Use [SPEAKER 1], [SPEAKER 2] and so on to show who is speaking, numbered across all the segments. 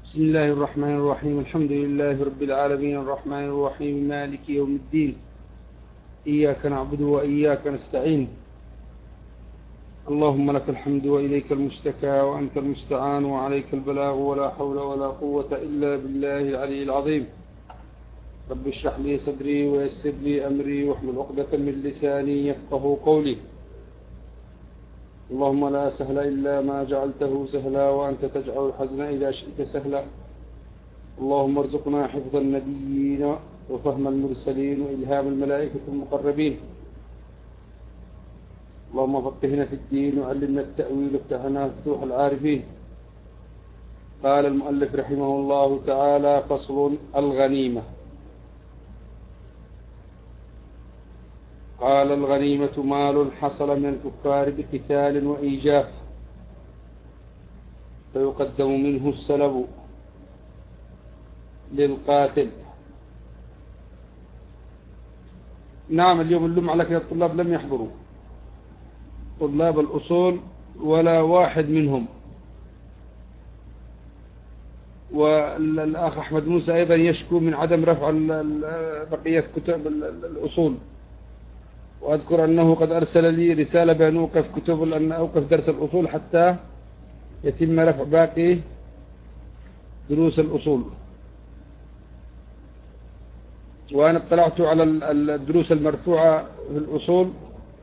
[SPEAKER 1] بسم الله الرحمن الرحيم. الحمد لله رب العالمين الرحمن الرحيم مالك يوم الدين. إياك نعبد وإياك نستعين. اللهم لك الحمد وإليك المشتكى وأنت المستعان وعليك البلاغ ولا حول ولا قوة إلا بالله العلي العظيم. رب اشرح لي صدري ويسر لي أمري واحلل عقدة من لساني يفقه قولي. اللهم لا سهل إلا ما جعلته سهلا وأنت تجعل الحزن إذا شئت سهلا. اللهم ارزقنا حفظ النبيين وفهم المرسلين وإلهام الملائكة المقربين. اللهم فقهنا في الدين وعلمنا التأويل وافتح لنا فتوح العارفين. قال المؤلف رحمه الله تعالى: فصل: الغنيمة. قال: الغنيمة مال حصل من الكفار بقتال وإيجاف، فيقدم منه السلب للقاتل. نعم، اليوم اللوم على كده الطلاب لم يحضروا، طلاب الأصول ولا واحد منهم. والأخ أحمد موسى أيضا يشكو من عدم رفع بقية كتب الأصول، وأذكر أنه قد أرسل لي رسالة بأن أوقف درس الأصول حتى يتم رفع باقي دروس الأصول. وأنا اطلعت على الدروس المرفوعة في الأصول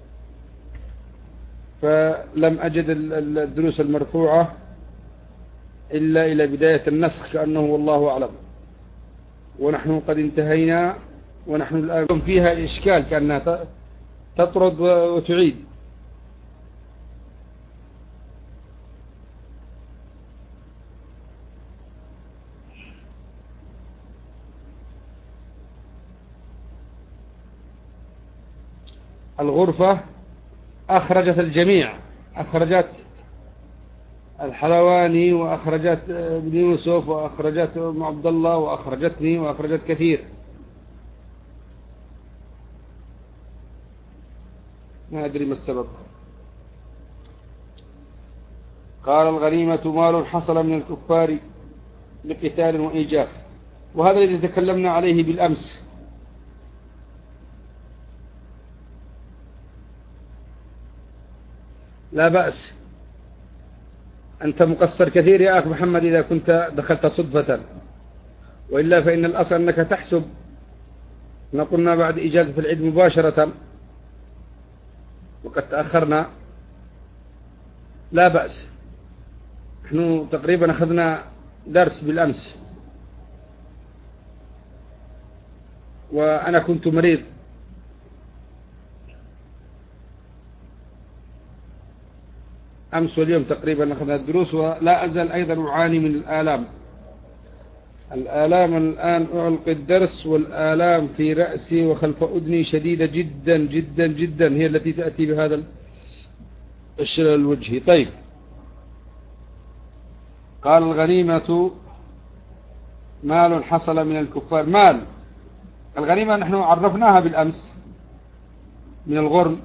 [SPEAKER 1] فلم أجد الدروس المرفوعة إلا إلى بداية النسخ كأنه والله أعلم، ونحن قد انتهينا، ونحن الآن فيها إشكال كأنها تطرد وتعيد. الغرفة أخرجت الجميع، أخرجت الحلواني وأخرجت ابن يوسف وأخرجت أم عبد الله وأخرجتني وأخرجت كثير. ما أدري ما السبب. قال: الغنيمة مال حصل من الكفار بقتال وإيجاف. وهذا الذي تكلمنا عليه بالأمس. لا بأس، أنت مقصر كثير يا أخ محمد إذا كنت دخلت صدفة، وإلا فإن الأصل أنك تحسب ما قلنا بعد إجازة العيد مباشرة وقد تأخرنا. لا بأس، نحن تقريبا أخذنا درس بالأمس، وأنا كنت مريض أمس واليوم تقريبا أخذنا الدروس، ولا أزال أيضا أعاني من الآلام الآن أعلق الدرس، والآلام في رأسي وخلف أذني شديدة جدا جدا جدا، هي التي تأتي بهذا الشلل الوجهي. طيب، قال: الغنيمة مال حصل من الكفار. مال الغنيمة نحن عرفناها بالأمس من الغرم،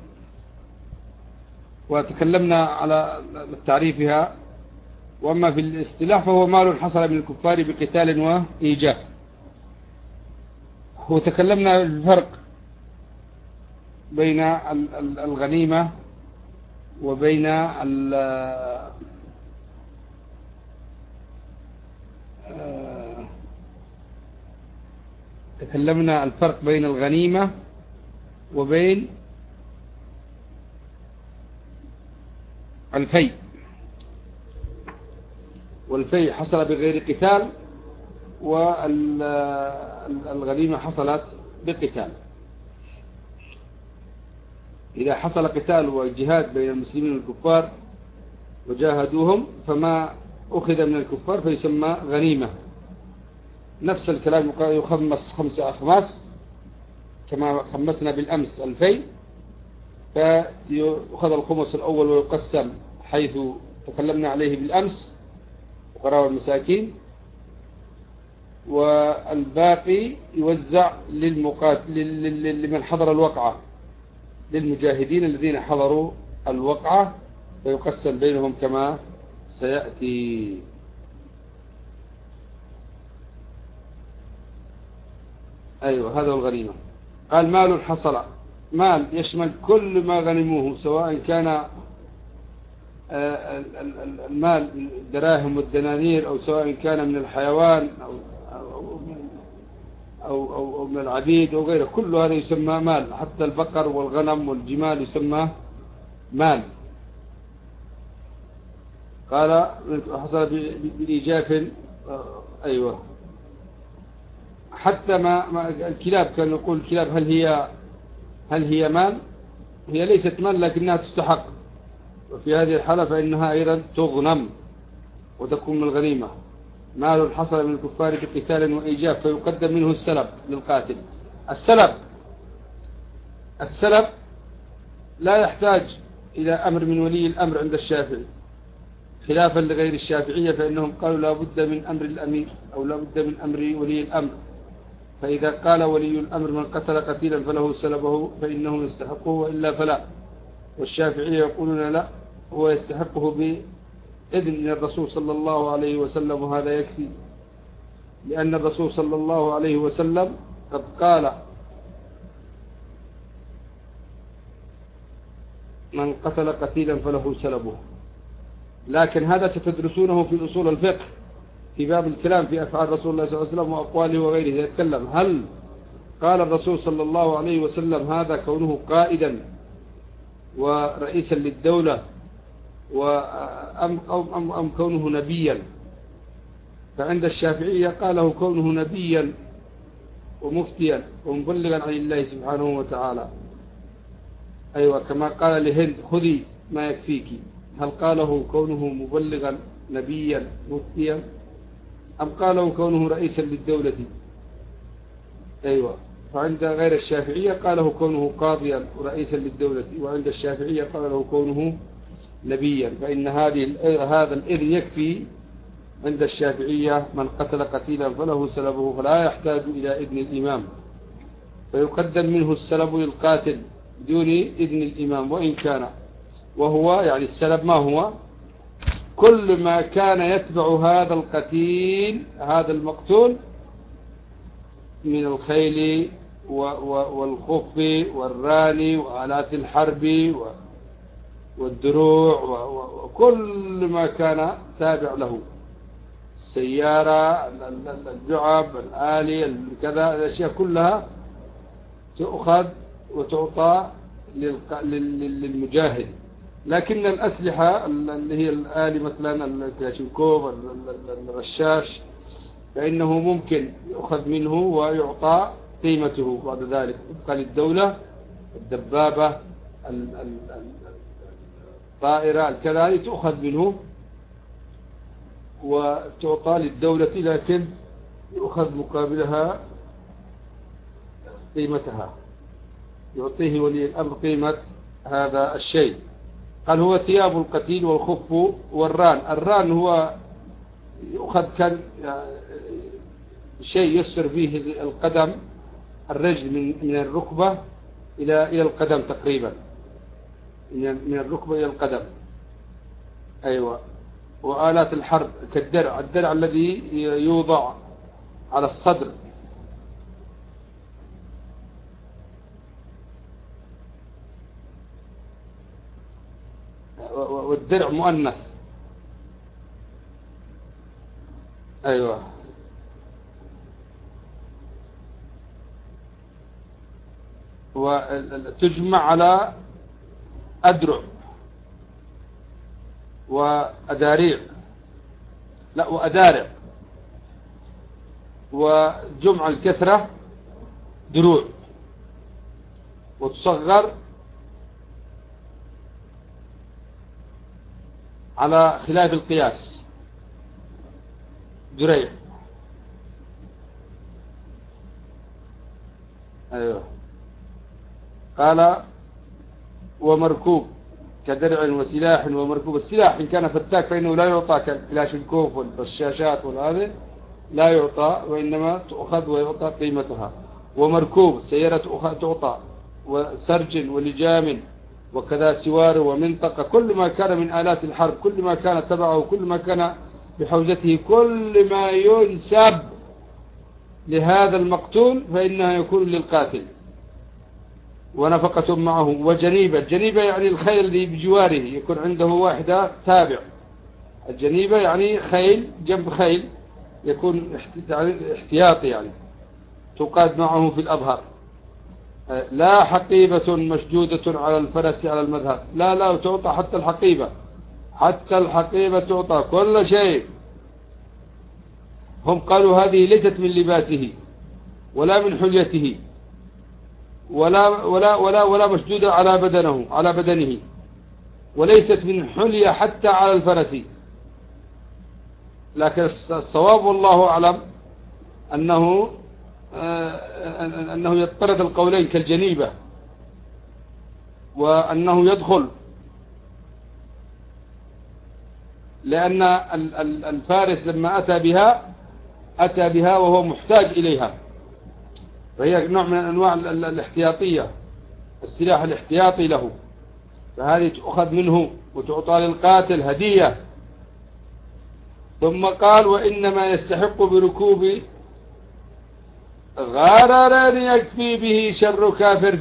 [SPEAKER 1] وتكلمنا على تعريفها. وأما في الاصطلاح فهو مال حصل من الكفار بقتال وإيجاف. وتكلمنا الفرق بين الغنيمة وبين تكلمنا الفرق بين الغنيمة وبين الفيء. والفيء حصل بغير قتال، والغنيمة حصلت بقتال. إذا حصل قتال وجهاد بين المسلمين والكفار وجاهدوهم فما أخذ من الكفار فيسمى غنيمة. نفس الكلام يخمس 5 أخماس كما خمسنا بالأمس الفيء، فيأخذ الخمس الأول ويقسم حيث تكلمنا عليه بالأمس، فقراء المساكين، والباقي يوزع لمن حضر الوقعة، للمجاهدين الذين حضروا الوقعة، فيقسم بينهم كما سيأتي. أيوة هذا هو الغنيمة. قال مال حصل، مال يشمل كل ما غنموه، سواء كان المال من الدراهم والدنانير، أو سواء كان من الحيوان أو من العبيد أو غيره، كل هذا يسمى مال. حتى البقر والغنم والجمال يسمى مال. قال حصل بإيجاف. أيوة. حتى ما الكلاب، كان يقول الكلاب هل هي مال؟ هي ليست مال لكنها تستحق، وفي هذه الحالة فإنها أيضا تغنم وتكون من الغنيمة. مال حصل من الكفار بقتال وإيجاب فيقدم منه السلب للقاتل. السلب لا يحتاج إلى أمر من ولي الأمر عند الشافعي، خلافا لغير الشافعية، فإنهم قالوا لا بد من أمر الأمير أو لا بد من أمر ولي الأمر. فإذا قال ولي الأمر من قتل قتيلا فله سلبه فإنه يستحقه وإلا فلا. والشافعية يقولون لا، هو يستحقه بإذن من الرسول صلى الله عليه وسلم، وهذا يكفي، لأن الرسول صلى الله عليه وسلم قد قال من قتل قتيلا فله سلبه. لكن هذا ستدرسونه في أصول الفقه في باب الكلام في أفعال رسول الله صلى الله عليه وسلم وأقواله وغيره. يتكلم هل قال الرسول صلى الله عليه وسلم هذا كونه قائدا ورئيسا للدولة أم كونه نبيا؟ فعند الشافعية قاله كونه نبيا ومفتيا ومبلغا عن الله سبحانه وتعالى. أيوة، كما قال لهند خذي ما يكفيك. هل قاله كونه مبلغا نبيا مفتيا أم قاله كونه رئيسا للدولة؟ أيوة. فعند غير الشافعية قاله كونه قاضيا ورئيسا للدولة، وعند الشافعية قاله كونه نبيا. فإن هذا الإذن يكفي عند الشافعية. من قتل قتيلا فله سلبه، فلا يحتاج إلى إذن الإمام، فيقدم منه السلب للقاتل بدون إذن الإمام. وإن كان، وهو يعني السلب ما هو؟ كل ما كان يتبع هذا القتيل هذا المقتول من الخيل والخف والراني وآلات الحرب والدروع وكل ما كان تابع له، السيارة، اللعب، الآلي، كذا، الأشياء كلها تؤخذ وتعطى للمجاهد. لكن الأسلحة اللي هي الآلي مثلا الكلاشينكوف، الرشاش، فإنه ممكن يؤخذ منه ويعطى قيمته بعد ذلك تبقى للدولة. الدبابة، الطائرة، الكذا، هذه تؤخذ منه وتعطى للدولة، لكن يؤخذ مقابلها قيمتها، يعطيه ولي الأمر قيمة هذا الشيء. قال هو ثياب القتيل والخف والران. الران هو يؤخذ كان شيء يسر فيه القدم، الرجل من الركبة إلى القدم تقريبا، من الركبة إلى القدم. أيوة. وآلات الحرب كالدرع، الدرع الذي يوضع على الصدر، والدرع مؤنث. أيوة. وتجمع على أدرع وأداريع، لا وأدارع، وجمع الكثرة دروع، وتصغر على خلاف القياس دريع. أيوة. قال ومركوب كدرع وسلاح ومركوب. السلاح إن كان فتاك فإنه لا يعطى كلاشينكوف والرشاشات والهذا، لا يعطى، وإنما تؤخذ ويعطى قيمتها. ومركوب سيارة تعطى، وسرج ولجام، وكذا سوار ومنطقة، كل ما كان من آلات الحرب، كل ما كان تبعه، كل ما كان بحوزته، كل ما ينسب لهذا المقتول فإنها يكون للقاتل، ونفقة معه. وجنيبة، جنيبة يعني الخيل الذي بجواره، يكون عنده واحدة تابع. الجنيبة يعني خيل جنب خيل، يكون احتياطي يعني تقاد معه في الأظهر. لا حقيبة مشدودة على الفرس على المذهب، لا تعطى حتى الحقيبة، حتى الحقيبة تعطى كل شيء. هم قالوا هذه ليست من لباسه ولا من حليته ولا مشدودة على بدنه، وليست من حلية حتى على الفرس. لكن الصواب والله أعلم أنه يضطرد القولين كالجنيبة، وأنه يدخل، لأن الفارس لما أتى بها وهو محتاج إليها، فهي نوع من أنواع الاحتياطية، السلاح الاحتياطي له، فهذه تؤخذ منه وتعطى للقاتل هدية. ثم قال وإنما يستحق بركوب غرر يكفي به شر كافر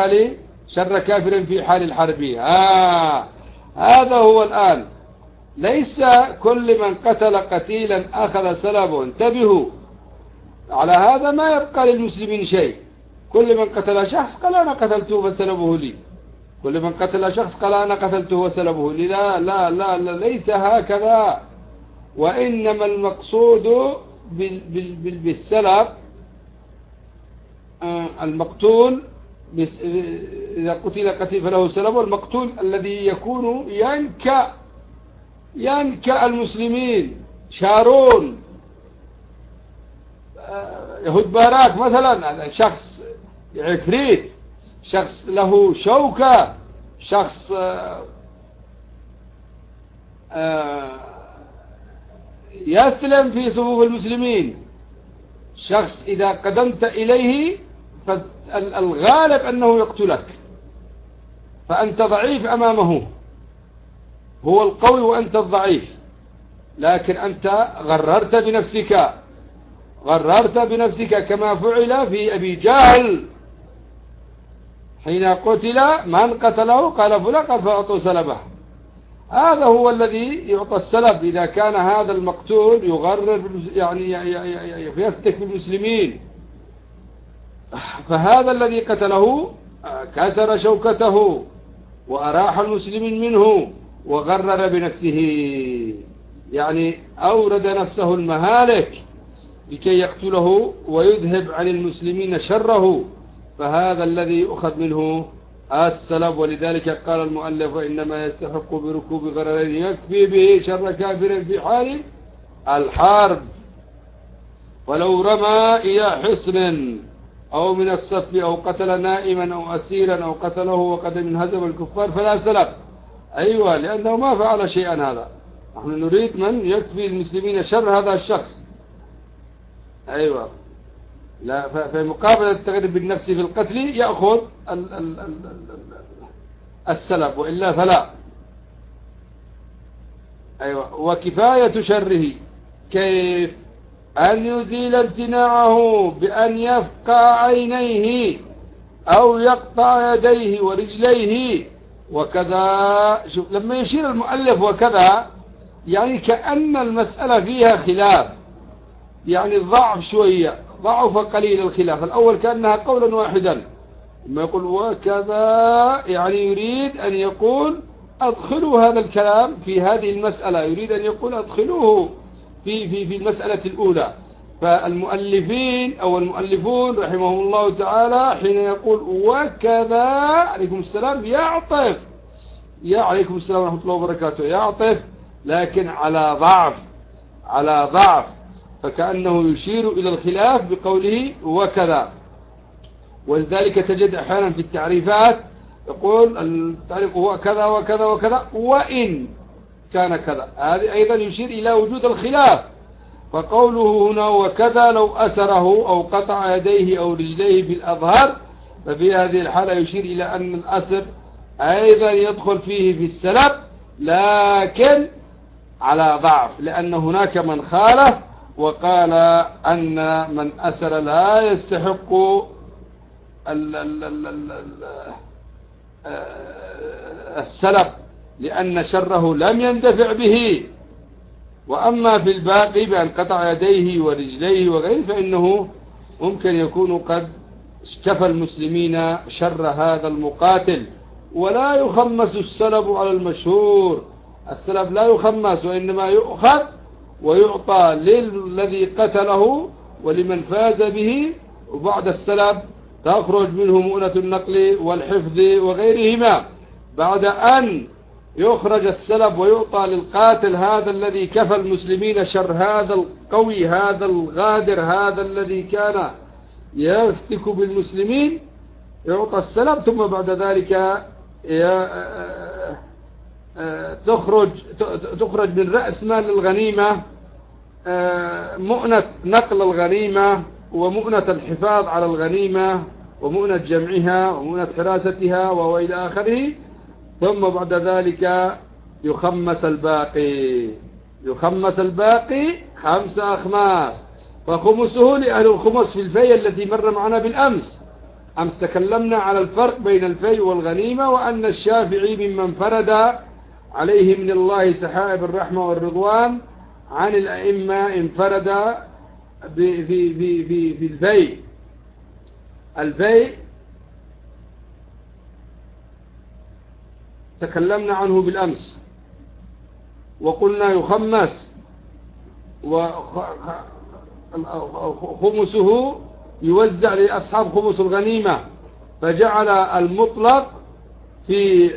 [SPEAKER 1] في حال الحرب. هذا هو الآن، ليس كل من قتل قتيلا أخذ سلبه. انتبهوا على هذا، ما يبقى للمسلمين شيء. كل من قتل شخص قال أنا قتلته فسلبه لي، كل من قتل شخص قال أنا قتلته وسلبه لي. لا ليس هكذا. وإنما المقصود بالسلب المقتول، إذا قتل قتيل فله سلب، والمقتول الذي يكون ينكأ المسلمين، شارون، يهود باراك مثلا، شخص عفريت، شخص له شوكة، شخص يسلم في صفوف المسلمين، شخص إذا قدمت إليه فالغالب أنه يقتلك، فأنت ضعيف أمامه، هو القوي وأنت الضعيف، لكن أنت غررت بنفسك كما فعل في أبي جهل حين قتل. من قتله قال فلان قد فأعطوا سلبه. هذا هو الذي يعطى السلب إذا كان هذا المقتول يغرر، يعني يفتك بالمسلمين. فهذا الذي قتله كسر شوكته وأراح المسلمين منه وغرر بنفسه، يعني أورد نفسه المهالك لكي يقتله ويذهب عن المسلمين شره. فهذا الذي يؤخذ منه السلب. ولذلك قال المؤلف وإنما يستحق بركوب غررين يكفي به شر كافر في حال الحرب. ولو رمى إلى حصن أو من الصف أو قتل نائما أو أسيرا أو قتله وقد انهزم الكفار فلا سلب. أيوة، لأنه ما فعل شيئا. هذا نحن نريد من يكفي المسلمين شر هذا الشخص. أيوة، لا، في مقابل التغرب بالنفس في القتل يأخذ السلب، وإلا فلا. أيوة. وكفاية شره كيف؟ أن يزيل امتناعه بأن يفقع عينيه أو يقطع يديه ورجليه وكذا. شوف لما يشير المؤلف وكذا، يعني كأن المسألة فيها خلاف، يعني ضعف شوية، ضعف قليل الخلاف. الأول كأنها قولا واحدا، لما يقول وكذا يعني يريد أن يقول أدخلوا هذا الكلام في هذه المسألة، يريد أن يقول أدخلوه في المسألة الأولى. فالمؤلفين أو المؤلفون رحمهم الله تعالى حين يقول وكذا عليكم السلام يعطف، يا عليكم السلام ورحمة الله وبركاته، يعطف لكن على ضعف، فكأنه يشير إلى الخلاف بقوله وكذا. ولذلك تجد أحيانا في التعريفات يقول التعريف هو كذا وكذا وكذا وإن كان كذا، هذه أيضا يشير إلى وجود الخلاف. فقوله هنا وكذا لو أسره أو قطع يديه أو رجليه في الأظهر، ففي هذه الحالة يشير إلى أن الأسر أيضا يدخل فيه في السلب، لكن على ضعف، لأن هناك من خالف وقال أن من أسر لا يستحق السلب لأن شره لم يندفع به. وأما في الباقي بأن قطع يديه ورجليه وغيره فإنه ممكن يكون قد كفى المسلمين شر هذا المقاتل. ولا يخمس السلب على المشهور، السلب لا يخمس وإنما يؤخذ ويعطى للذي قتله ولمن فاز به، وبعد السلب تخرج منه مؤنة النقل والحفظ وغيرهما. بعد أن يخرج السلب ويعطى للقاتل هذا الذي كفى المسلمين شر هذا القوي هذا الغادر هذا الذي كان يفتك بالمسلمين، يعطى السلب. ثم بعد ذلك تخرج من رأس مال الغنيمة مؤنة نقل الغنيمة ومؤنة الحفاظ على الغنيمة ومؤنة جمعها ومؤنة حراستها وإلى آخره. ثم بعد ذلك يخمس الباقي 5 أخماس، فخمسه لأهل الخمس في الفي التي مر معنا بالأمس. أمس تكلمنا على الفرق بين الفي والغنيمة، وأن الشافعي ممن فرد عليه من الله سحائب الرحمة والرضوان عن الأئمة انفرد في الفي تكلمنا عنه بالأمس وقلنا يخمس، وخمسه يوزع لأصحاب خمس الغنيمة، فجعل المطلق في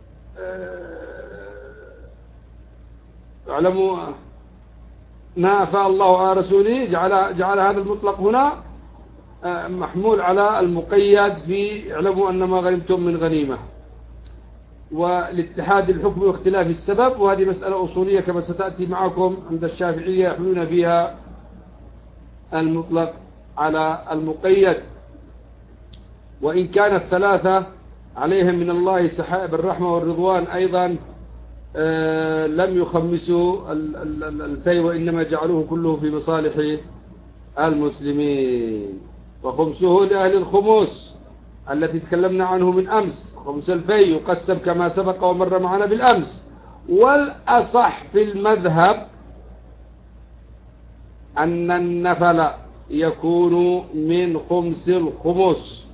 [SPEAKER 1] اعلموا ما أفاء الله على رسوله، جعل هذا المطلق هنا محمول على المقيد في اعلموا أن ما غنمتم من غنيمة، والاتحاد الحكم واختلاف السبب. وهذه مسألة أصولية كما ستأتي معكم عند الشافعية يحملون فيها المطلق على المقيد. وإن كان الثلاثة عليهم من الله سحائب الرحمة والرضوان أيضا لم يخمسوا الفي، وإنما جعلوه كله في مصالح المسلمين. وخمسه لأهل الخمس التي تكلمنا عنه من أمس. خمس الفي يقسم كما سبق ومر معنا بالأمس. والأصح في المذهب أن النفل يكون من خمس الخمس،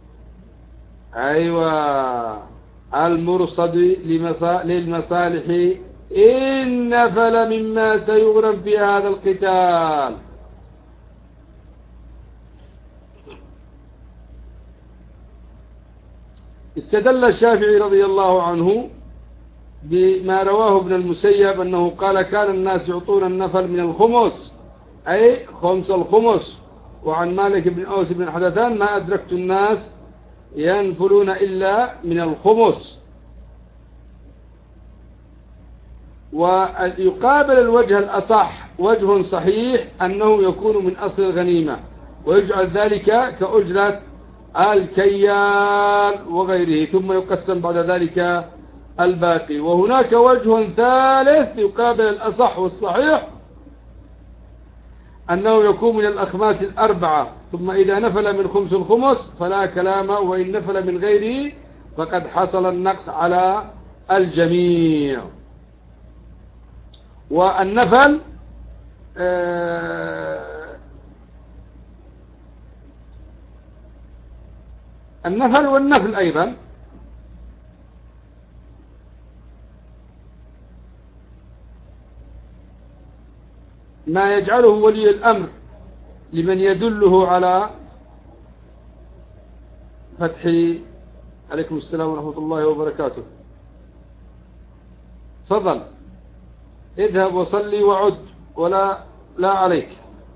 [SPEAKER 1] أيوة المرصد للمصالح إن نفل مما سيغرم في هذا القتال. استدل الشافعي رضي الله عنه بما رواه ابن المسيب أنه قال كان الناس يعطون النفل من الخمس أي خمس الخمس. وعن مالك بن أوس بن حدثان ما أدركت الناس ينفلون إلا من الخمس. ويقابل الوجه الأصح وجه صحيح أنه يكون من أصل الغنيمة، ويجعل ذلك كأجرة الكيال وغيره، ثم يقسم بعد ذلك الباقي. وهناك وجه ثالث يقابل الأصح والصحيح أنه يكون من الأخماس الأربعة، ثم إذا نفل من خمس الخمس فلا كلام، وإن نفل من غيره فقد حصل النقص على الجميع. والنفل النفل والنفل أيضا ما يجعله ولي الأمر لمن يدله على فتح. عليكم السلام ورحمة الله وبركاته. تفضل اذهب وصلي وعد ولا عليك.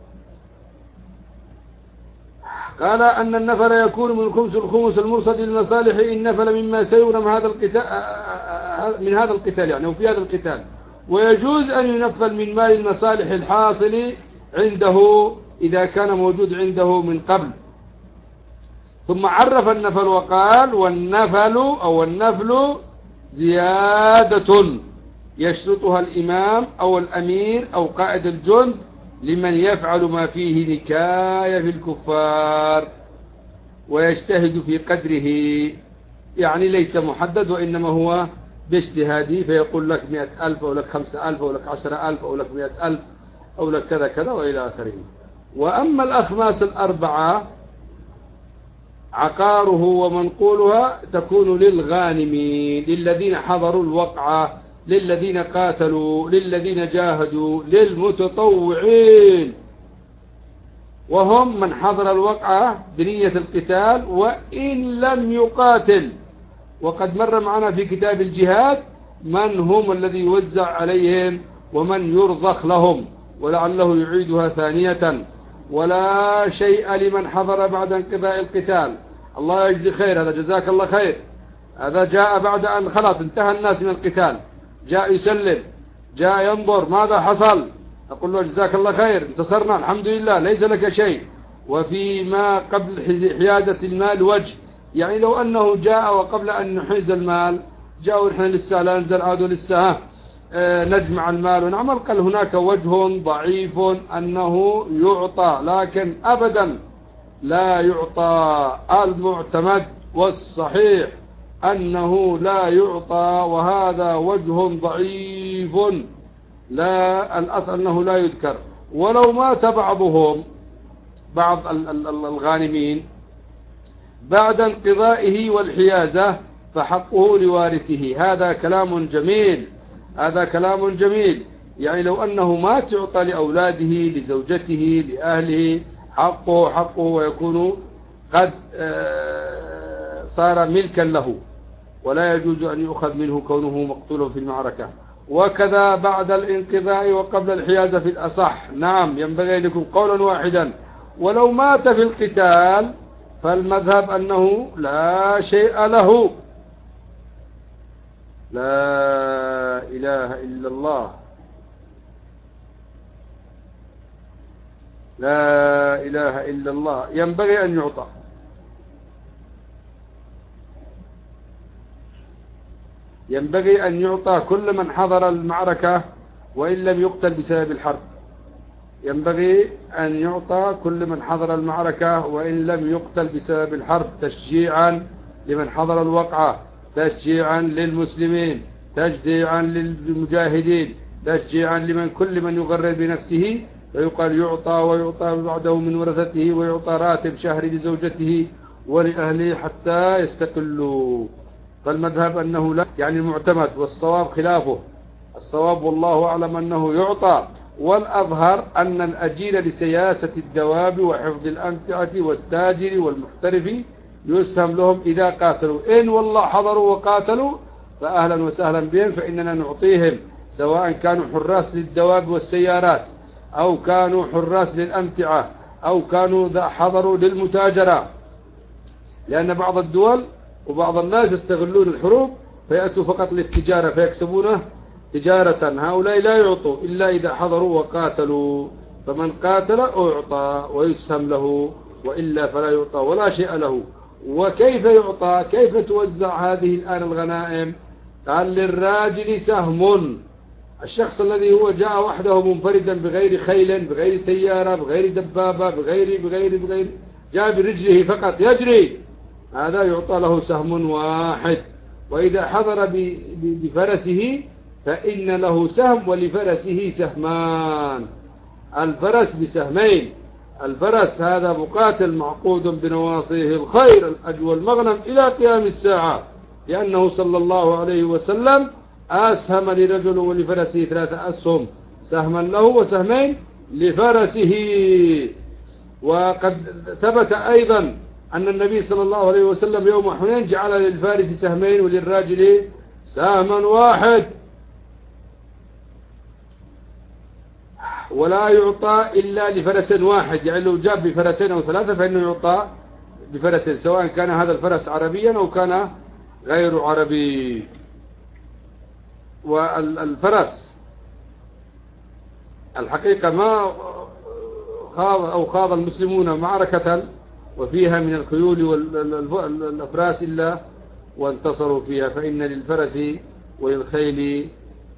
[SPEAKER 1] قال أن النفل يكون من خمس الخمس المرصد للمصالح إن نفل مما سيغرم هذا القتال من هذا القتال يعني وفي هذا القتال. ويجوز أن ينفل من مال المصالح الحاصل عنده إذا كان موجود عنده من قبل. ثم عرف النفل وقال والنفل زيادة يشرطها الإمام أو الأمير أو قائد الجند لمن يفعل ما فيه نكاية في الكفار ويجتهد في قدره، يعني ليس محدد وإنما هو باجتهاده، فيقول لك 100,000 أو لك 5,000 أو لك 10,000 أو لك 100,000 أو لك كذا كذا وإلى آخره. وأما الأخماس الأربعة عقاره ومنقولها تكون للغانمين، للذين حضروا الوقعة، للذين قاتلوا، للذين جاهدوا، للمتطوعين، وهم من حضر الوقعة بنية القتال وإن لم يقاتل. وقد مر معنا في كتاب الجهاد من هم الذي يوزع عليهم ومن يرضخ لهم، ولعله يعيدها ثانية. ولا شيء لمن حضر بعد انقضاء القتال. الله يجزي خير، هذا جزاك الله خير. هذا جاء بعد أن خلاص انتهى الناس من القتال، جاء يسلم، جاء ينظر ماذا حصل، أقول له جزاك الله خير، انتصرنا الحمد لله، ليس لك شيء. وفيما قبل حيازة المال وجه، يعني لو أنه جاء وقبل أن نحيز المال جاءوا نحن لسه لا ننزل عادوا لسه نجمع المال ونعمل، قال هناك وجه ضعيف أنه يعطى، لكن أبدا لا يعطى. المعتمد والصحيح أنه لا يعطى، وهذا وجه ضعيف، لا الأصل أنه لا يذكر. ولو مات بعضهم، بعض الغانمين بعد انقضائه والحيازة فحقه لوارثه. هذا كلام جميل، هذا كلام جميل. يعني لو أنه مات يعطى لأولاده، لزوجته، لأهله، حقه ويكون قد صار ملكا له، ولا يجوز أن يؤخذ منه كونه مقتولا في المعركة. وكذا بعد الانقضاء وقبل الحيازة في الأصح، نعم ينبغي لكم قولا واحدا. ولو مات في القتال فالمذهب أنه لا شيء له. لا إله إلا الله، لا إله إلا الله. ينبغي أن يعطى. ينبغي أن يعطى كل من حضر المعركة وإن لم يقتل بسبب الحرب. ينبغي أن يعطى كل من حضر المعركة وإن لم يقتل بسبب الحرب، تشجيعا لمن حضر الوقعة، تشجيعا للمسلمين، تشجيعا للمجاهدين، تشجيعا لمن كل من يغرر بنفسه، فيقال يعطى، ويعطى بعده من ورثته، ويعطى راتب شهر لزوجته ولأهله حتى يستقلوا. فالمذهب أنه لا، يعني المعتمد، والصواب خلافه. الصواب والله أعلم أنه يعطى. والأظهر أن الأجير لسياسة الدواب وحفظ الأمتعة والتاجر والمحترف يسهم لهم إذا قاتلوا. إن والله حضروا وقاتلوا فأهلا وسهلا بهم، فإننا نعطيهم، سواء كانوا حراس للدواب والسيارات، أو كانوا حراس للأمتعة، أو كانوا حضروا للمتاجرة. لأن بعض الدول وبعض الناس يستغلون الحروب فيأتوا فقط للتجارة فيكسبونه تجارة. هؤلاء لا يعطوا إلا إذا حضروا وقاتلوا، فمن قاتل أعطى ويسهم له، وإلا فلا يعطى ولا شيء له. وكيف يعطى؟ كيف توزع هذه الآن الغنائم؟ قال للراجل سهم. الشخص الذي هو جاء وحده منفردا بغير خيل، بغير سيارة، بغير دبابة، بغير جاء برجله فقط يجري، هذا يعطى له سهم واحد. وإذا حضر بفرسه فإن له سهم ولفرسه سهمان. الفرس بسهمين. الفرس هذا مقاتل معقود بنواصيه الخير، الأجر والمغنم إلى قيام الساعة، لأنه صلى الله عليه وسلم أسهم لرجل ولفرسه 3 أسهم، سهما له وسهمين لفرسه. وقد ثبت أيضا أن النبي صلى الله عليه وسلم يوم حنين جعل للفارس سهمين وللراجل سهما واحد. ولا يعطى إلا لفرس واحد، يعني لو جاب بفرسين أو 3 فإنه يعطى بفرسين، سواء كان هذا الفرس عربيا أو كان غير عربي. والفرس الحقيقة ما خاض المسلمون معركة وفيها من الخيول والأفراس إلا وانتصروا فيها، فإن للفرس وللخيل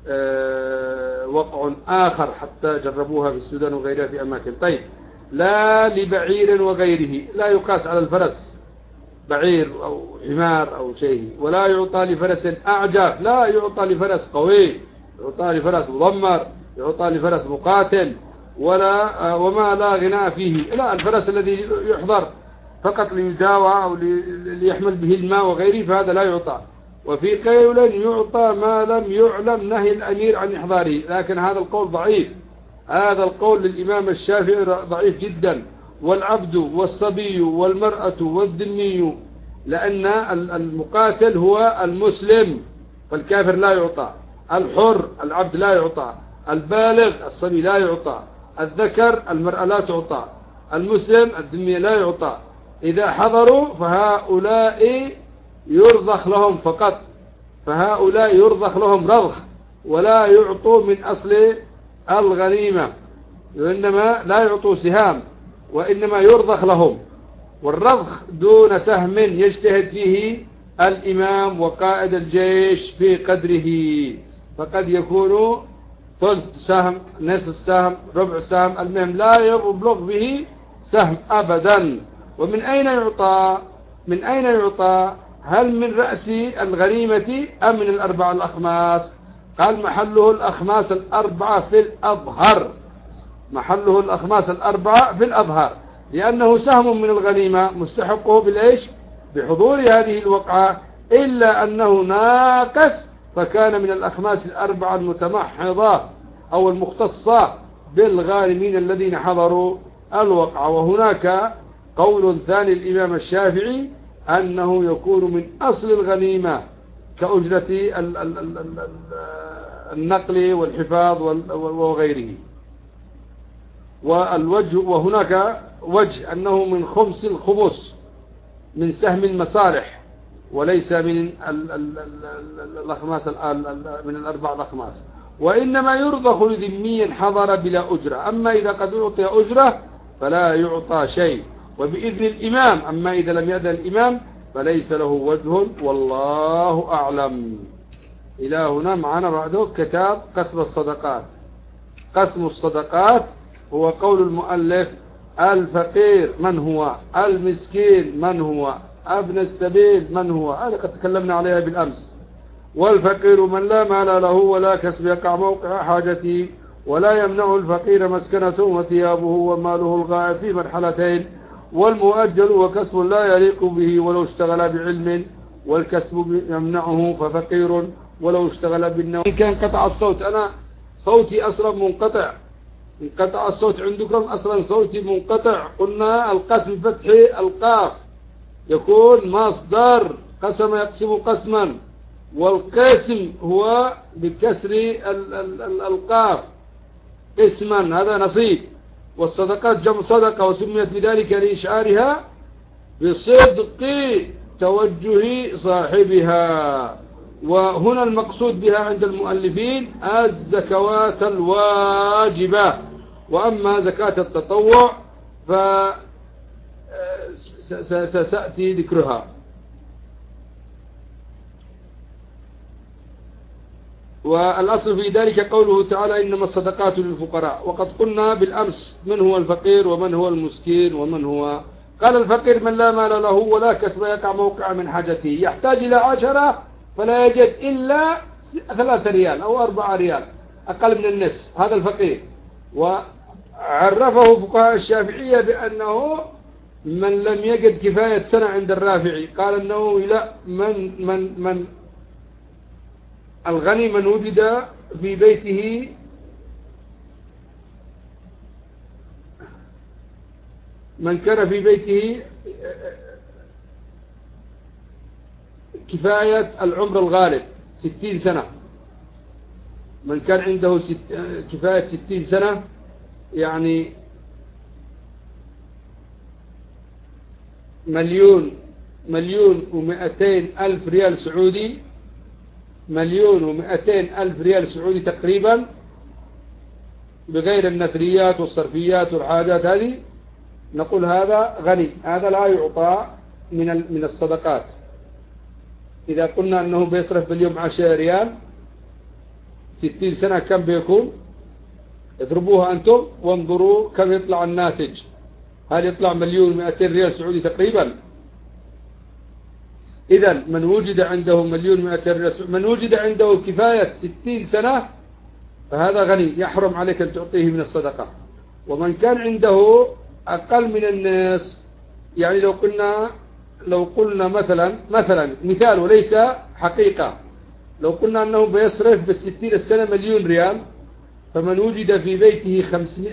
[SPEAKER 1] وقع آخر حتى جربوها في السودان وغيرها في أماكن. طيب، لا لبعير وغيره، لا يقاس على الفرس بعير أو حمار أو شيء، ولا يعطى لفرس أعجب، لا يعطى لفرس قوي، يعطى لفرس مضمر، يعطى لفرس مقاتل، وما لا غناء فيه. لا، الفرس الذي يحضر فقط ليداوى أو ليحمل به الماء وغيره فهذا لا يعطى. وفي قول يعطى ما لم يعلم نهي الأمير عن إحضاره، لكن هذا القول ضعيف، هذا القول للإمام الشافعي ضعيف جدا. والعبد والصبي والمرأة والذمي، لأن المقاتل هو المسلم فالكافر لا يعطى، الحر العبد لا يعطى، البالغ الصبي لا يعطى، الذكر المرأة لا تعطى، المسلم الذمي لا يعطى. إذا حضروا فهؤلاء يرضخ لهم فقط، فهؤلاء يرضخ لهم رضخ ولا يعطوا من أصل الغنيمة، وإنما لا يعطوا سهام وإنما يرضخ لهم. والرضخ دون سهم يجتهد فيه الإمام وقائد الجيش في قدره، فقد يكون ثلث سهم، نصف سهم، ربع سهم، المهم لا يبلغ به سهم أبدا. ومن أين يعطى؟ من أين يعطى؟ هل من رأس الغنيمة أم من الأربع الأخماس؟ قال محله الأخماس الأربعة في الأظهر، محله الأخماس الأربعة في الأظهر، لأنه سهم من الغنيمة مستحقه بالإيش؟ بحضور هذه الوقعة، إلا أنه ناقص فكان من الأخماس الأربعة المتمحضة أو المختصة بالغانمين الذين حضروا الوقعة. وهناك قول ثاني الإمام الشافعي أنه يكون من أصل الغنيمة كأجرة النقل والحفاظ وغيره. والوجه، وهناك وجه أنه من خمس الخمس من سهم المصالح وليس من الأخماس من الأربع الأخماس، وإنما يرضخ لذمي حضر بلا أجرة. أما إذا قد أعطي أجرة فلا يعطى شيء وبإذن الإمام، أما إذا لم يأذن الإمام فليس له وجه، والله أعلم. إلى هنا معنا بعده كتاب قسم الصدقات. قسم الصدقات هو قول المؤلف: الفقير من هو، المسكين من هو، ابن السبيل من هو، هذا قد تكلمنا عليها بالأمس. والفقير من لا مال له ولا كسب يقع موقع حاجته ولا يمنع الفقير مسكنته وثيابه وماله الغائب في مرحلتين: والمؤجل وكسب لا يليق به ولو اشتغل بعلم، والكسب يمنعه ففقير ولو اشتغل بالنوم. إن كان قطع الصوت، أنا صوتي أصلا منقطع، انقطع الصوت عندكم أصلا صوتي منقطع. قلنا القسم فتح القاف يكون مصدر قسم يقسم قسما، والقسم هو بكسر القاف قسما، هذا نصيب. والصدقات جمع صدقة، وسميت بذلك لإشعارها بصدق توجه صاحبها. وهنا المقصود بها عند المؤلفين الزكوات الواجبة، وأما زكاة التطوع فسأتي ذكرها. والأصل في ذلك قوله تعالى: إنما الصدقات للفقراء. وقد قلنا بالأمس من هو الفقير ومن هو المسكين ومن هو. قال: الفقير من لا مال له ولا كسب يقع موقع من حاجته، يحتاج إلى 10 فلا يجد إلا 3 ريال أو 4 ريال، أقل من النصف، هذا الفقير. وعرفه فقهاء الشافعية بأنه من لم يجد كفاية سنة عند الرافعي. قال النووي: لا، من الغني من وجد في بيته من كان في بيته كفاية العمر الغالب 60 سنة، من كان عنده كفاية 60 سنة، يعني 1,200,000 ريال سعودي، 1,200,000 ريال سعودي تقريبا، بغير النثريات والصرفيات والحاجات هذه، نقول هذا غني، هذا لا يعطى من الصدقات. إذا قلنا أنه بيصرف باليوم 10 ريال 60 سنة كم بيكون؟ اضربوها أنتم وانظروا كم يطلع الناتج. هل يطلع 1,200,000 ريال سعودي تقريبا؟ إذا من وجد عنده 1,200,000 ريال سعودي، من وجد عنده كفاية 60 سنة فهذا غني، يحرم عليك أن تعطيه من الصدقة. ومن كان عنده أقل من الناس، يعني لو قلنا مثلا مثال وليس حقيقة، لو قلنا أنه بيصرف بال60 السنة 1,000,000 ريال، فمن وجد في بيته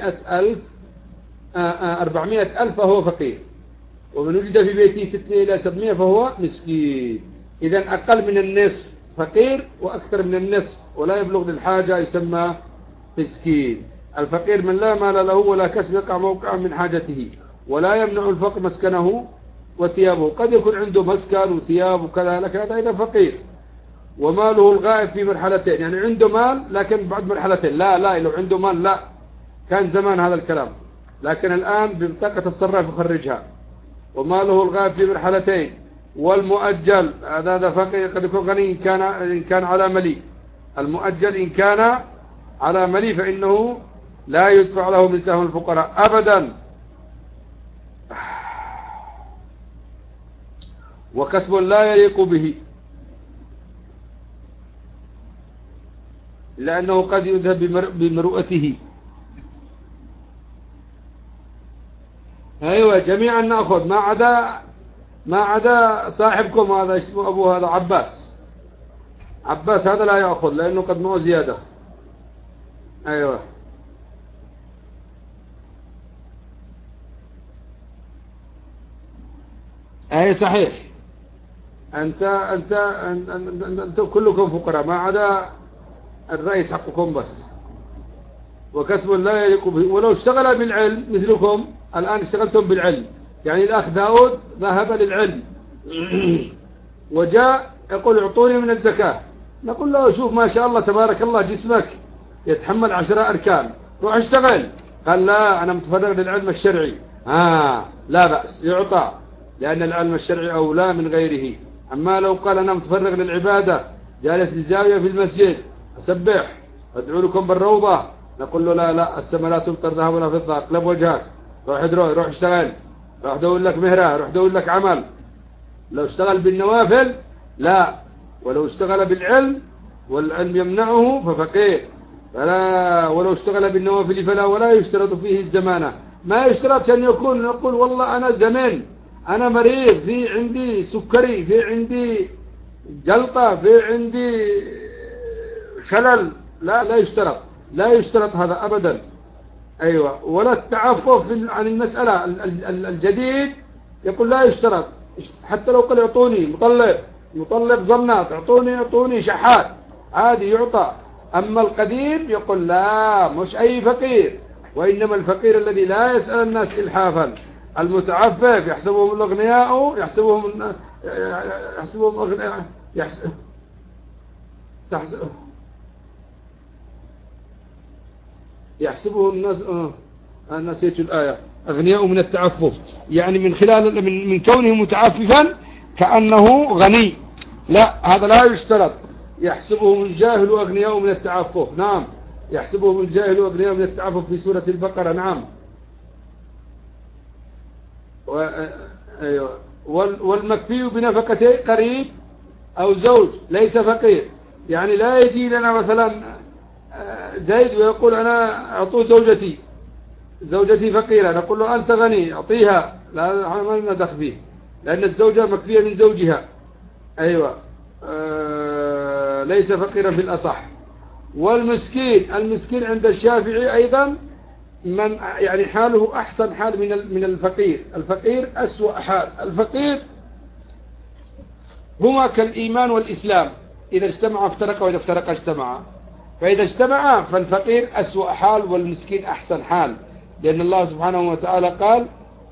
[SPEAKER 1] 400,000 فهو فقير، ومن وجد في بيته 600 إلى 700 فهو مسكين. إذن أقل من النصف فقير، وأكثر من النصف ولا يبلغ للحاجة يسمى مسكين. الفقير من لا مال له ولا كسب يقع موقعا من حاجته، ولا يمنع الفقر مسكنه وثيابه. قد يكون عنده مسكن وثياب وكذا، لكن هذا إذا فقير. وماله الغائب في مرحلتين، يعني عنده مال لكن بعد مرحلتين. لا لو عنده مال لا، كان زمان هذا الكلام، لكن الآن ببطاقة الصراف يخرجها. وماله الغائب في مرحلتين. والمؤجل هذا فقير، قد يكون غني إن كان على ملي. المؤجل إن كان على ملي فإنه لا يدفع له من سهم الفقراء أبدا. وكسب لا يليق به، لأنه قد يذهب بمرؤته. أيوة جميعا نأخذ، ما عدا صاحبكم هذا اسمه أبو هذا عباس هذا لا يأخذ لأنه قد معه زيادة. أيوة أي صحيح. أنت كلكم فقراء ما عدا الرئيس حقكم بس. وكسب لا يليق به. ولو اشتغل بالعلم مثلكم الآن اشتغلتم بالعلم، يعني الأخ داود ذهب للعلم وجاء يقول اعطوني من الزكاة، نقول له شوف ما شاء الله تبارك الله جسمك يتحمل 10 أركان، روح اشتغل. قال لا أنا متفرغ للعلم الشرعي. لا بأس يعطى، لأن العلم الشرعي أولى من غيره. أما لو قال أنا متفرغ للعبادة، جالس لزاوية في المسجد أسبح أدعو لكم بالروضة، نقول له لا السماء لا تمطر ذهب ولا فضة، اقلب وجهك، روح اشتغل، روح دور لك مهرة، روح دور لك عمل. لو اشتغل بالنوافل لا، ولو اشتغل بالعلم والعلم يمنعه ففقير. ولو اشتغل بالنوافل فلا، ولا يشترط فيه الزمانة. ما يشترط أن نقول والله أنا زمن، أنا مريض، في عندي سكري، في عندي جلطة، في عندي خلل. لا يشترط هذا أبدا. أيوة. ولا التعفف عن المسألة. الجديد يقول لا يشترط، حتى لو قال اعطوني مطلب ظنات، اعطوني شحات عادي يعطى. أما القديم يقول لا، مش أي فقير، وإنما الفقير الذي لا يسأل الناس إلحافا. المتعفف يحسبهم الأغنياء، يحسبهم أغنياء، يحسبه الناس. نسيت الآية. أغنياء من التعفف، يعني من خلال من كونه متعففا كأنه غني. لا، هذا لا يشترط. يحسبهم الجاهل أغنياء من التعفف. نعم، يحسبهم الجاهل أغنياء من التعفف في سورة البقرة. نعم. أيوة. والمكفي بنفقته قريب أو زوج ليس فقير، يعني لا يجي لنا مثلا زيد ويقول أنا أعطوا زوجتي فقيرة، نقول له أنت غني أعطيها، لا ما ندخل فيه، لأن الزوجة مكفية من زوجها. أيوة. ليس فقيرا في الأصح. المسكين عند الشافعي أيضا من يعني حاله أحسن حال من الفقير. الفقير أسوأ حال. الفقير هما كالإيمان والإسلام، إذا اجتمع افترق، وإذا افترق اجتمع. فإذا اجتمع فالفقير أسوأ حال والمسكين أحسن حال، لأن الله سبحانه وتعالى قال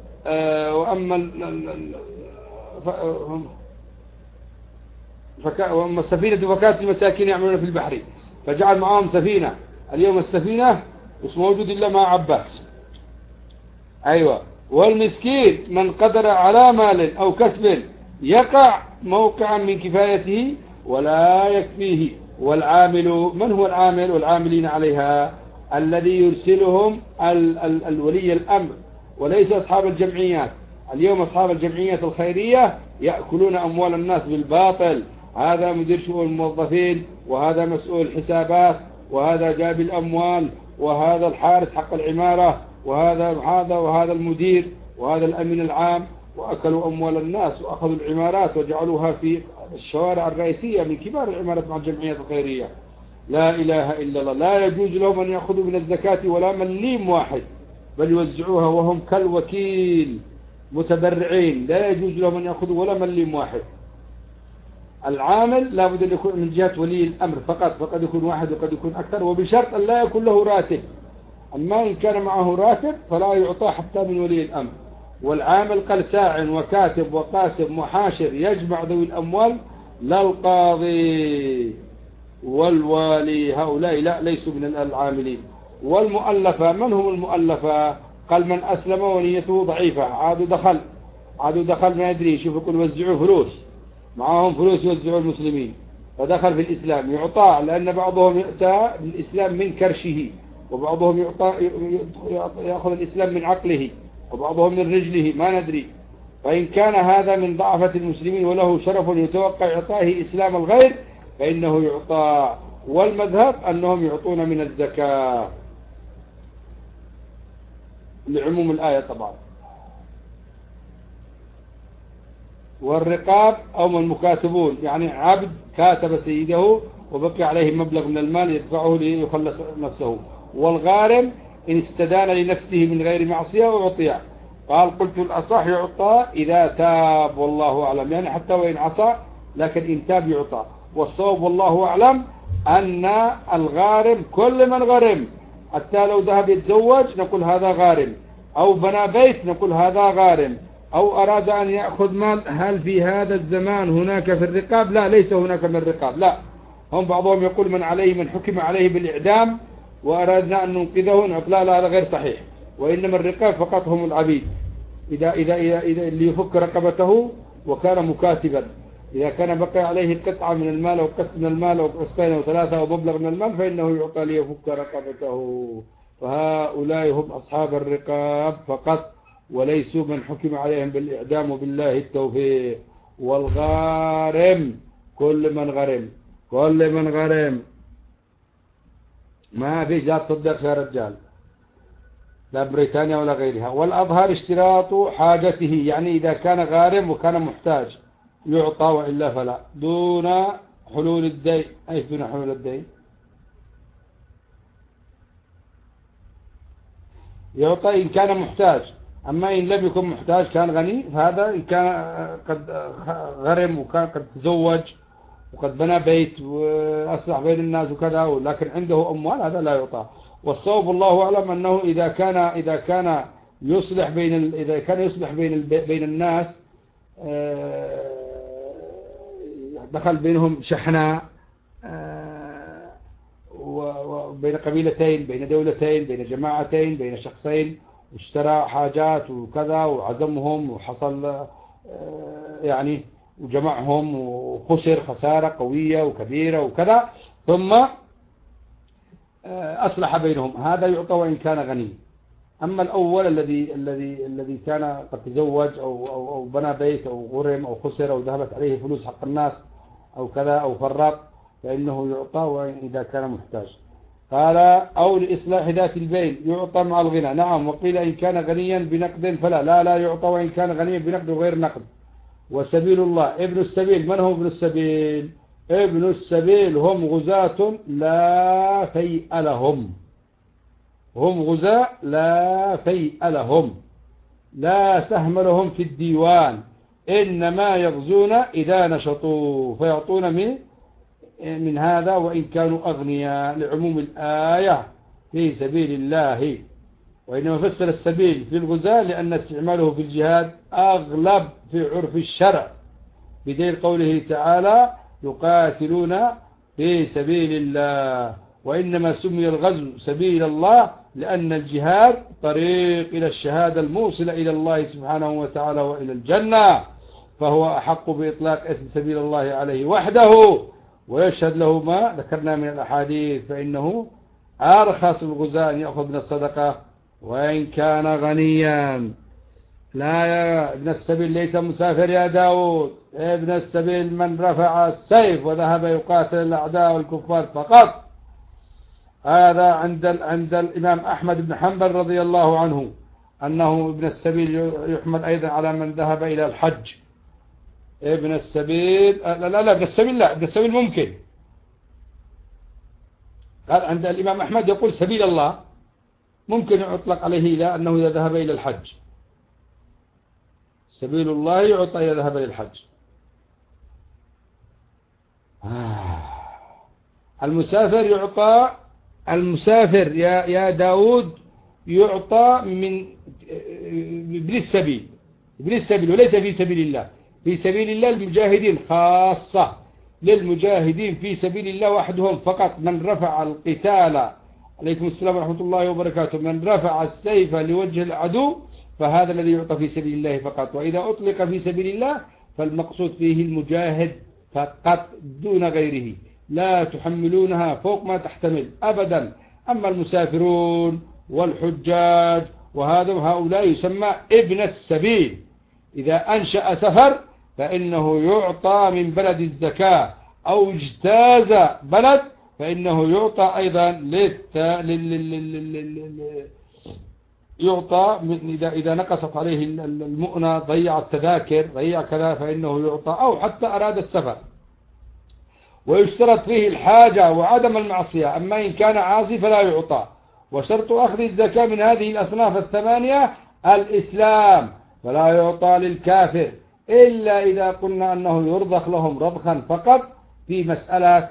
[SPEAKER 1] وأما السفينة فكانت لمساكين يعملون في البحر فجعل معهم سفينة. اليوم السفينة مش موجود إلا مع عباس. أيوة. والمسكين من قدر على مال أو كسب يقع موقعا من كفايته ولا يكفيه. والعامل من هو العامل والعاملين عليها؟ الذي يرسلهم الولي الأمر وليس أصحاب الجمعيات. اليوم أصحاب الجمعيات الخيرية يأكلون أموال الناس بالباطل، هذا مدير شؤون الموظفين، وهذا مسؤول الحسابات، وهذا جاب الأموال، وهذا الحارس حق العمارة، وهذا المدير، وهذا الأمين العام، وأكلوا أموال الناس وأخذوا العمارات وجعلوها في الشوارع الرئيسية من كبار العمارات مع الجمعيات الخيرية. لا إله إلا الله. لا يجوز لهم أن يأخذوا من الزكاة ولا مليم واحد، بل يوزعوها وهم كالوكيل متبرعين. لا يجوز لهم أن يأخذوا ولا مليم واحد. العامل لابد أن يكون من جهة ولي الأمر فقط، فقد يكون واحد وقد يكون أكثر، وبشرط أن لا يكون له راتب. أما إن كان معه راتب فلا يعطى حتى من ولي الأمر. والعامل قال ساع وكاتب وقاسم وحاشر يجمع ذوي الأموال، لا القاضي والوالي، هؤلاء لا ليسوا من العاملين. والمؤلفة من هم المؤلفة؟ قال من أسلم ونيته ضعيفة، عادوا دخل ما يدري، شوف يقول وزعوا فلوس، معهم فلوس يوزعوا المسلمين، فدخل في الإسلام يعطى، لأن بعضهم يؤتى بالإسلام من كرشه، وبعضهم يأخذ الإسلام من عقله، وبعضهم من رجله، ما ندري. فإن كان هذا من ضعفة المسلمين وله شرف يتوقع إعطائه إسلام الغير فإنه يعطى. والمذهب أنهم يعطون من الزكاة لعموم الآية طبعا. والرقاب أو من المكاتبون، يعني عبد كاتب سيده وبقي عليه مبلغ من المال يدفعه ليخلص نفسه. والغارم إن استدان لنفسه من غير معصية أعطيه. قال قلت الأصح يعطى إذا تاب والله أعلم، يعني حتى وإن عصى لكن إن تاب يعطى. والصواب والله أعلم أن الغارم كل من غرم، حتى لو ذهب يتزوج نقول هذا غارم، أو بنى بيت نقول هذا غارم، أو أراد أن يأخذ مال. هل في هذا الزمان هناك في الرقاب؟ لا، ليس هناك من الرقاب، لا. هم بعضهم يقول من حكم عليه بالإعدام وأردنا أن ننقذه، لا هذا غير صحيح. وإنما الرقاب فقط هم العبيد، إذا اللي يفك رقبته وكان مكاتبا، إذا كان بقي عليه قطعة من المال أو قسط من المال أو قسطين أو ثلاثة أو مبلغ من المال فإنه يعطى ليفك رقبته. فهؤلاء هم أصحاب الرقاب فقط، وليسوا من حكم عليهم بالإعدام، وبالله التوفيق. والغارم كل من غرم ما فيش، لا تصدق يا رجال، لا بريطانيا ولا غيرها. والأظهر اشتراط حاجته، يعني إذا كان غارم وكان محتاج يعطى، وإلا فلا. دون حلول الدين. أي دون حلول الدين؟ يعطى إن كان محتاج، أما إن لم يكن محتاج كان غني، فهذا إن كان قد غرم وكان قد تزوج وقد بنى بيت وأصلح بين الناس وكذا، ولكن عنده أموال هذا لا يعطى. والصواب الله أعلم أنه إذا كان يصلح بين الناس، دخل بينهم شحناء، وبين قبيلتين، بين دولتين، بين جماعتين، بين شخصين، اشترى حاجات وكذا وعزمهم وحصل يعني وجمعهم وخسر خسارة قوية وكبيرة وكذا، ثم أصلح بينهم، هذا يعطى وإن كان غني. أما الأول الذي كان قد تزوج أو بنى بيت أو غرم أو خسر أو ذهبت عليه فلوس حق الناس أو كذا أو فرط، فإنه يعطى وإذا كان محتاج. قال أو لإصلاح ذات البين يعطى مع الغنى. نعم. وقيل إن كان غنيا بنقد فلا لا يعطى وإن كان غنيا بنقد وغير نقد. وسبيل الله. ابن السبيل من هو ابن السبيل؟ ابن السبيل هم غزاة لا فيء لهم، هم غزاة لا فيء لهم، لا سهم لهم في الديوان، إنما يغزون إذا نشطوا فيعطون من هذا وإن كانوا أغنياء، لعموم الآية في سبيل الله. وإنما فسر السبيل في الغزاة لأن استعماله في الجهاد أغلب في عرف الشرع، بدليل قوله تعالى يقاتلون في سبيل الله. وإنما سمي الغزو سبيل الله لأن الجهاد طريق إلى الشهادة الموصلة إلى الله سبحانه وتعالى وإلى الجنة، فهو أحق بإطلاق اسم سبيل الله عليه وحده. ويشهد له ما ذكرنا من الأحاديث، فإنه أرخص الغزاة أن يأخذ من الصدقة وإن كان غنيا. لا يا ابن السبيل ليس مسافر يا داود، ابن السبيل من رفع السيف وذهب يقاتل الأعداء والكفار فقط. هذا عند الإمام أحمد بن حنبل رضي الله عنه أنه ابن السبيل يحمل أيضا على من ذهب إلى الحج. ابن السبيل لا ابن السبيل لا، ابن السبيل ممكن. قال عند الإمام أحمد يقول سبيل الله ممكن يطلق عليه إلى أنه إذا ذهب إلى الحج. سبيل الله يعطى إذا ذهب إلى الحج. المسافر يعطى، المسافر يا داود يعطى من ابن السبيل، ابن السبيل وليس في سبيل الله. في سبيل الله المجاهدين خاصة، للمجاهدين في سبيل الله وحدهم فقط. من رفع القتال، عليكم السلام ورحمة الله وبركاته، من رفع السيف لوجه العدو فهذا الذي يعطى في سبيل الله فقط. وإذا أطلق في سبيل الله فالمقصود فيه المجاهد فقط دون غيره، لا تحملونها فوق ما تحتمل أبدا. أما المسافرون والحجاج هؤلاء يسمى ابن السبيل. إذا أنشأ سفر فإنه يعطى من بلد الزكاة، أو اجتاز بلد فإنه يعطى أيضا يعطى إذا نقصت عليه المؤنة، ضيع التذاكر، ضيع كذا، فإنه يعطى، أو حتى أراد السفر. ويشترط فيه الحاجة وعدم المعصية، أما إن كان عاصي فلا يعطى. وشرط أخذ الزكاة من هذه الأصناف الثمانية الإسلام، فلا يعطى للكافر إلا إذا قلنا أنه يرضخ لهم رضخا فقط في مسألة.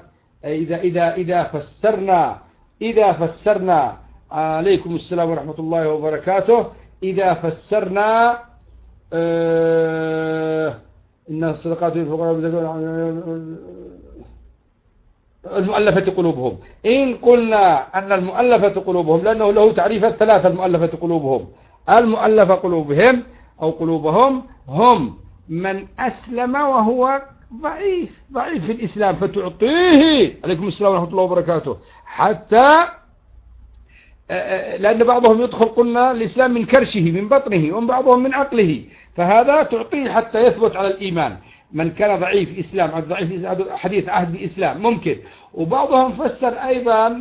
[SPEAKER 1] إذا فسرنا عليكم السلام ورحمة الله وبركاته، إذا فسرنا إن الصدقات للفقراء المؤلفة قلوبهم. إن قلنا أن المؤلفة قلوبهم، لأنه له تعريفات ثلاثة: المؤلفة قلوبهم، المؤلفة قلوبهم أو قلوبهم هم من أسلم وهو ضعيف في الإسلام، فتعطيه، عليكم السلام ورحمة الله وبركاته، حتى لأن بعضهم يدخل قلنا الإسلام من كرشه من بطنه، وبعضهم من عقله، فهذا تعطيه حتى يثبت على الإيمان. من كان ضعيف إسلام، ضعيف حديث عهد بإسلام ممكن. وبعضهم فسر أيضا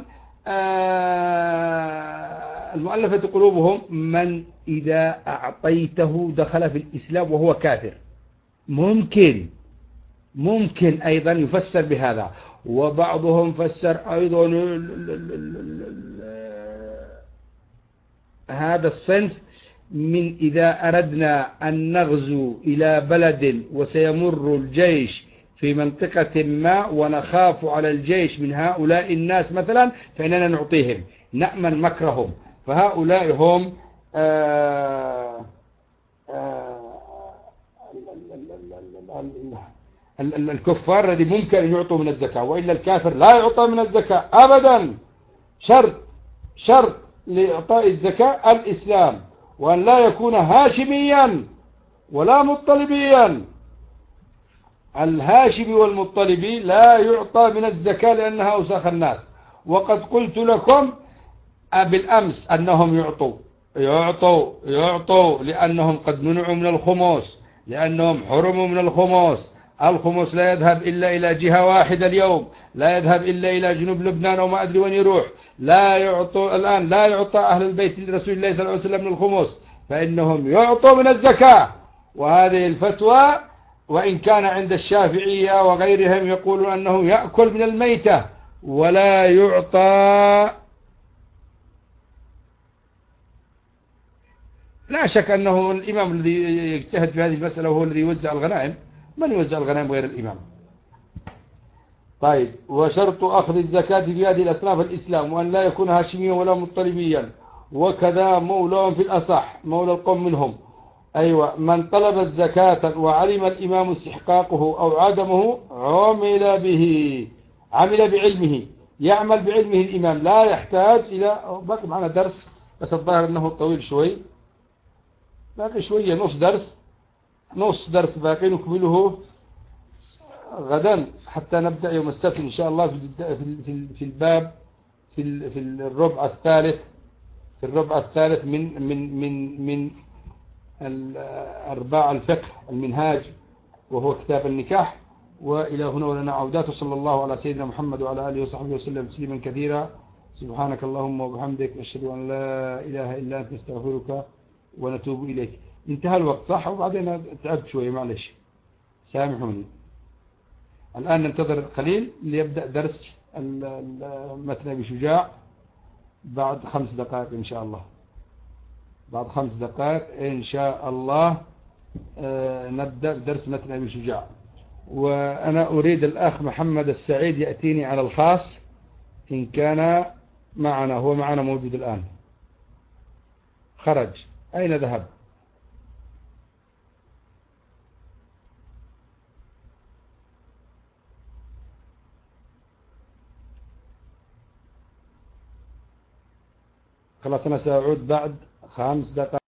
[SPEAKER 1] المؤلفة قلوبهم من إذا أعطيته دخل في الإسلام وهو كافر، ممكن أيضا يفسر بهذا. وبعضهم فسر أيضا هذا الصنف من إذا أردنا أن نغزو إلى بلد وسيمر الجيش في منطقة ما ونخاف على الجيش من هؤلاء الناس مثلا، فإننا نعطيهم، نأمن مكرهم. فهؤلاء هم الكفار الذي ممكن أن يعطوا من الزكاة، وإلا الكافر لا يعطى من الزكاة أبدا. شرط لإعطاء الزكاة الإسلام، وأن لا يكون هاشميا ولا مطلبيا. الهاشمي والمطلبي لا يعطى من الزكاة لأنها أوساخ الناس. وقد قلت لكم بالأمس أنهم يعطوا لأنهم قد منعوا من الخمس، لأنهم حرموا من الخمس. الخمس لا يذهب إلا إلى جهة واحدة اليوم، لا يذهب إلا إلى جنوب لبنان أو ما أدري وين يروح. لا يعطوا الآن، لا يعطى أهل البيت لرسول الله صلى الله عليه وسلم من الخمس، فإنهم يعطوا من الزكاة. وهذه الفتوى وإن كان عند الشافعية وغيرهم يقولون أنه يأكل من الميتة ولا يعطى. لا شك أنه الإمام الذي يجتهد في هذه المسألة وهو الذي يوزع الغنائم. من يوزع الغنائم غير الإمام؟ طيب، وشرط أخذ الزكاة في هذه الأصناف الإسلام، وأن لا يكون هاشميا ولا مطلبيا، وكذا مولى في الأصح، مولى القوم منهم. أيوة، من طلب الزكاة وعلم الإمام استحقاقه أو عدمه عمل بعلمه، يعمل بعلمه الإمام، لا يحتاج إلى. باقي معنا درس بس الظاهر أنه طويل شوي، باقي شوية، نص درس باقي نكمله غدا حتى نبدأ يوم السبت إن شاء الله في الباب في الربع الثالث، في الربع الثالث من أرباع الفقه المنهاج، وهو كتاب النكاح. وإلى هنا ولنا عودات. صلى الله على سيدنا محمد وعلى آله وصحبه وسلم تسليما كثيرا. سبحانك اللهم وبحمدك، نشهد أن لا إله إلا أنت، نستغفرك ونتوب إليك. انتهى الوقت صح؟ وبعدين تعبت شوية، معلش سامحوني. الآن ننتظر قليل ليبدأ درس متن أبي شجاع بعد 5 دقائق إن شاء الله. بعد 5 دقائق إن شاء الله نبدأ درس متن أبي شجاع. وأنا أريد الأخ محمد السعيد يأتيني على الخاص إن كان معنا. هو معنا موجود الآن، خرج. أين ذهب؟ خلاص أنا سأعود بعد 5 دقائق.